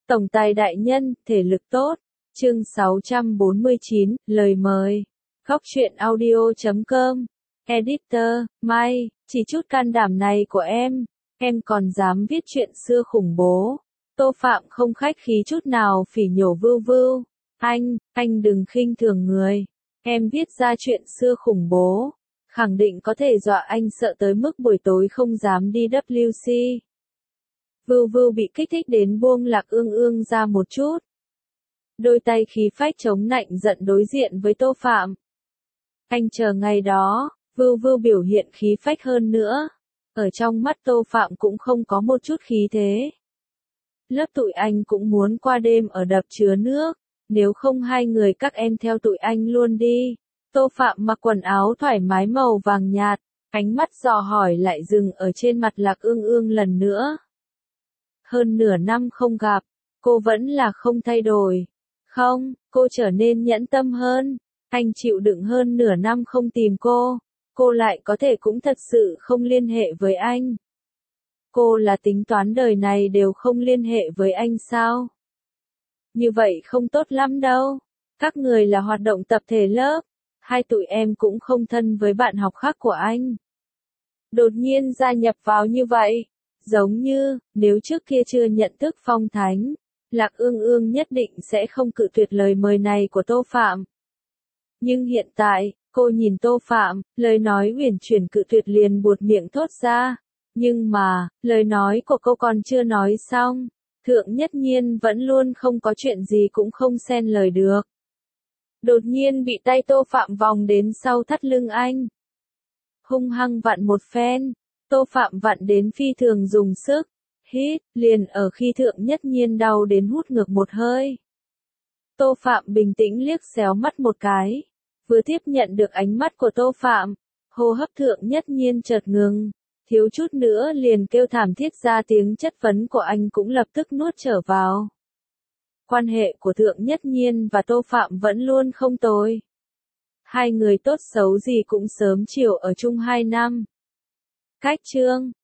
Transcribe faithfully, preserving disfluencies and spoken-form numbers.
Tổng tài đại nhân, thể lực tốt. Chương sáu trăm bốn mươi chín, lời mời. Góc truyện audio chấm com. Editor, Mai, chỉ chút can đảm này của em, em còn dám viết chuyện xưa khủng bố. Tô Phạm không khách khí chút nào phỉ nhổ Vưu Vưu. Anh, anh đừng khinh thường người. Em viết ra chuyện xưa khủng bố, khẳng định có thể dọa anh sợ tới mức buổi tối không dám đi vê kép xê. Vưu Vưu bị kích thích đến buông Lạc Ương Ương ra một chút. Đôi tay khí phách chống nạnh giận đối diện với Tô Phạm. Anh chờ ngày đó, Vưu Vưu biểu hiện khí phách hơn nữa. Ở trong mắt Tô Phạm cũng không có một chút khí thế. Lớp tụi anh cũng muốn qua đêm ở đập chứa nước, nếu không hai người các em theo tụi anh luôn đi. Tô Phạm mặc quần áo thoải mái màu vàng nhạt, ánh mắt dò hỏi lại dừng ở trên mặt Lạc Ương Ương lần nữa. Hơn nửa năm không gặp, cô vẫn là không thay đổi. Không, cô trở nên nhẫn tâm hơn. Anh chịu đựng hơn nửa năm không tìm cô, cô lại có thể cũng thật sự không liên hệ với anh. Cô là tính toán đời này đều không liên hệ với anh sao? Như vậy không tốt lắm đâu. Các người là hoạt động tập thể lớp, hai tụi em cũng không thân với bạn học khác của anh. Đột nhiên gia nhập vào như vậy, giống như, nếu trước kia chưa nhận thức phong thánh, Lạc Ương Ương nhất định sẽ không cự tuyệt lời mời này của Tô Phạm. Nhưng hiện tại, cô nhìn Tô Phạm, lời nói uyển chuyển cự tuyệt liền buột miệng thốt ra. Nhưng mà, lời nói của cô còn chưa nói xong, Thượng Nhất Nhiên vẫn luôn không có chuyện gì cũng không xen lời được. Đột nhiên bị tay Tô Phạm vòng đến sau thắt lưng anh. Hung hăng vặn một phen, Tô Phạm vặn đến phi thường dùng sức, hít, liền ở khi Thượng Nhất Nhiên đau đến hút ngược một hơi. Tô Phạm bình tĩnh liếc xéo mắt một cái, vừa tiếp nhận được ánh mắt của Tô Phạm, hô hấp Thượng Nhất Nhiên chợt ngừng, thiếu chút nữa liền kêu thảm thiết ra tiếng chất vấn của anh cũng lập tức nuốt trở vào. Quan hệ của Thượng Nhất Nhiên và Tô Phạm vẫn luôn không tồi. Hai người tốt xấu gì cũng sớm chiều ở chung hai năm. Cách chương